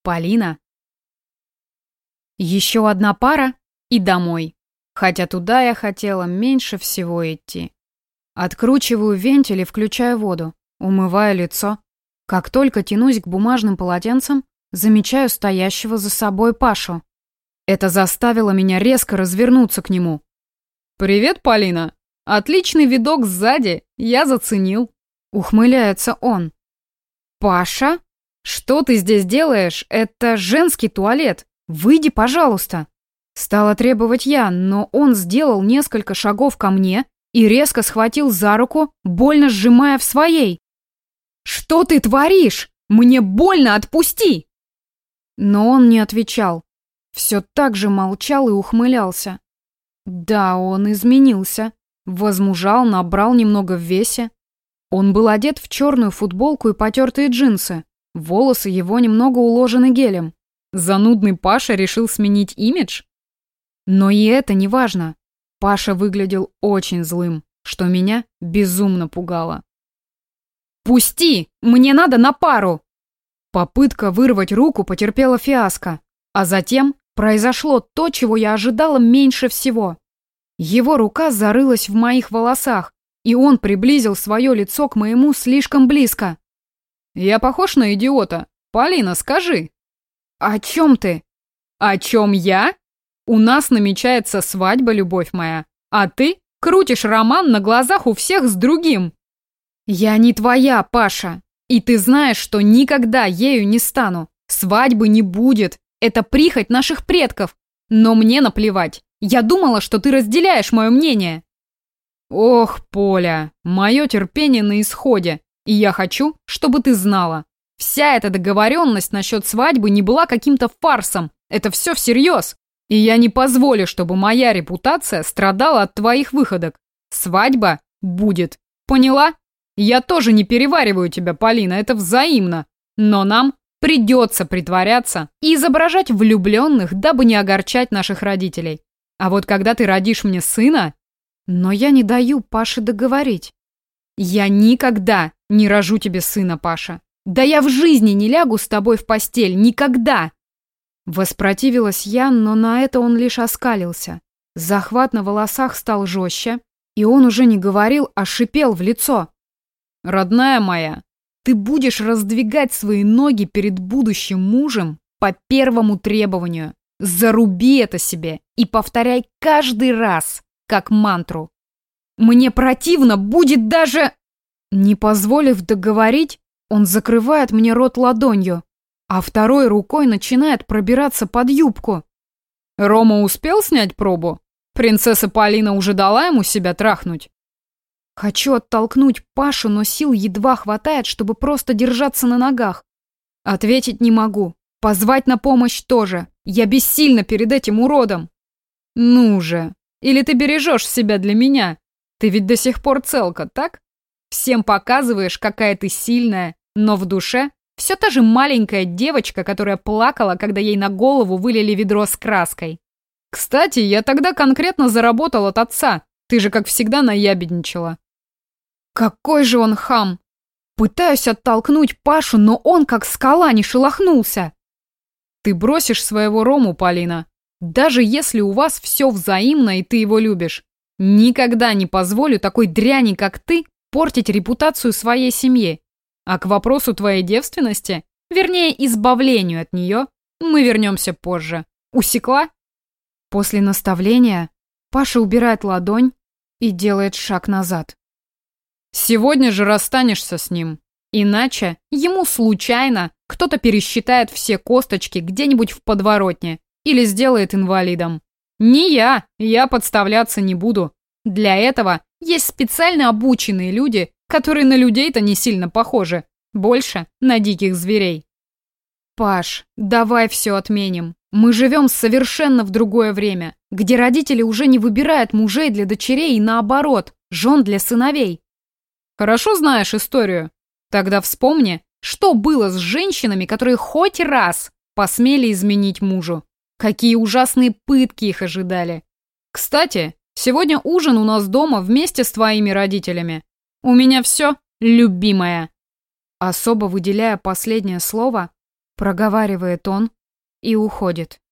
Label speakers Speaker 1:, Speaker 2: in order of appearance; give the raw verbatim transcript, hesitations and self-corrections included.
Speaker 1: Полина. Еще одна пара и домой. Хотя туда я хотела меньше всего идти. Откручиваю вентиль и включаю воду. Умываю лицо. Как только тянусь к бумажным полотенцам, замечаю стоящего за собой Пашу. Это заставило меня резко развернуться к нему.
Speaker 2: «Привет, Полина! Отличный видок сзади, я заценил!»
Speaker 1: Ухмыляется он. «Паша? Что ты здесь делаешь? Это женский туалет. Выйди, пожалуйста!» Стала требовать я, но он сделал несколько шагов ко мне и резко схватил за руку, больно сжимая в своей. «Что ты творишь? Мне больно, отпусти!» Но он не отвечал. Все так же молчал и ухмылялся. Да, он изменился. Возмужал, набрал немного в весе. Он был одет в черную футболку и потертые джинсы. Волосы его немного уложены гелем.
Speaker 2: Занудный Паша решил сменить имидж?
Speaker 1: Но и это не важно. Паша выглядел очень злым, что меня безумно пугало. «Пусти! Мне надо на пару!» Попытка вырвать руку потерпела фиаско, а затем произошло то, чего я ожидала меньше всего. Его рука зарылась в моих волосах, и он приблизил свое лицо к моему слишком близко.
Speaker 2: «Я похож на идиота? Полина, скажи!»
Speaker 1: «О чем ты?»
Speaker 2: «О чем я? У нас намечается свадьба, любовь моя, а ты крутишь роман на глазах у всех с другим!»
Speaker 1: «Я не твоя, Паша, и ты знаешь, что никогда ею не стану. Свадьбы не будет, это прихоть наших предков, но мне наплевать. Я думала, что ты разделяешь мое мнение».
Speaker 2: «Ох, Поля, мое терпение на исходе, и я хочу, чтобы ты знала. Вся эта договоренность насчет свадьбы не была каким-то фарсом, это все всерьез. И я не позволю, чтобы моя репутация страдала от твоих выходок. Свадьба будет. Поняла? Я тоже не перевариваю тебя, Полина, это взаимно. Но нам придется притворяться и изображать влюбленных, дабы не огорчать наших родителей. А вот когда ты родишь мне сына...
Speaker 1: Но я не даю Паше договорить.
Speaker 2: Я никогда не рожу тебе сына, Паша.
Speaker 1: Да я в жизни не лягу с тобой в постель, никогда. Воспротивилась я, но на это он лишь оскалился. Захват на волосах стал жестче, и он уже не говорил, а шипел в лицо.
Speaker 2: «Родная моя, ты будешь раздвигать свои ноги перед будущим мужем по первому требованию. Заруби это себе и повторяй каждый раз, как мантру. Мне противно будет даже...»
Speaker 1: Не позволив договорить, он закрывает мне рот ладонью, а второй рукой начинает пробираться под юбку.
Speaker 2: «Рома успел снять пробу? Принцесса Полина уже дала ему себя трахнуть?»
Speaker 1: Хочу оттолкнуть Пашу, но сил едва хватает, чтобы просто держаться на ногах. Ответить не могу. Позвать на помощь тоже. Я бессильна перед этим уродом.
Speaker 2: «Ну же, или ты бережешь себя для меня? Ты ведь до сих пор целка, так? Всем показываешь, какая ты сильная, но в душе все та же маленькая девочка, которая плакала, когда ей на голову вылили ведро с краской. Кстати, я тогда конкретно заработал от отца. Ты же, как всегда, наябедничала».
Speaker 1: Какой же он хам! Пытаюсь оттолкнуть Пашу, но он как скала не шелохнулся.
Speaker 2: «Ты бросишь своего Рому, Полина. Даже если у вас все взаимно и ты его любишь. Никогда не позволю такой дряни, как ты, портить репутацию своей семьи. А к вопросу твоей девственности, вернее, избавлению от нее, мы вернемся позже. Усекла?»
Speaker 1: После наставления Паша убирает ладонь и делает шаг назад.
Speaker 2: «Сегодня же расстанешься с ним. Иначе ему случайно кто-то пересчитает все косточки где-нибудь в подворотне или сделает инвалидом. Не я, я подставляться не буду. Для этого есть специально обученные люди, которые на людей-то не сильно похожи, больше на диких зверей».
Speaker 1: «Паш, давай все отменим. Мы живем совершенно в другое время, где родители уже не выбирают мужей для дочерей и наоборот, жен для сыновей».
Speaker 2: «Хорошо знаешь историю? Тогда вспомни, что было с женщинами, которые хоть раз посмели изменить мужу. Какие ужасные пытки их ожидали. Кстати, сегодня ужин у нас дома вместе с твоими родителями. У меня все, любимая».
Speaker 1: Особо выделяя последнее слово, проговаривает он и уходит.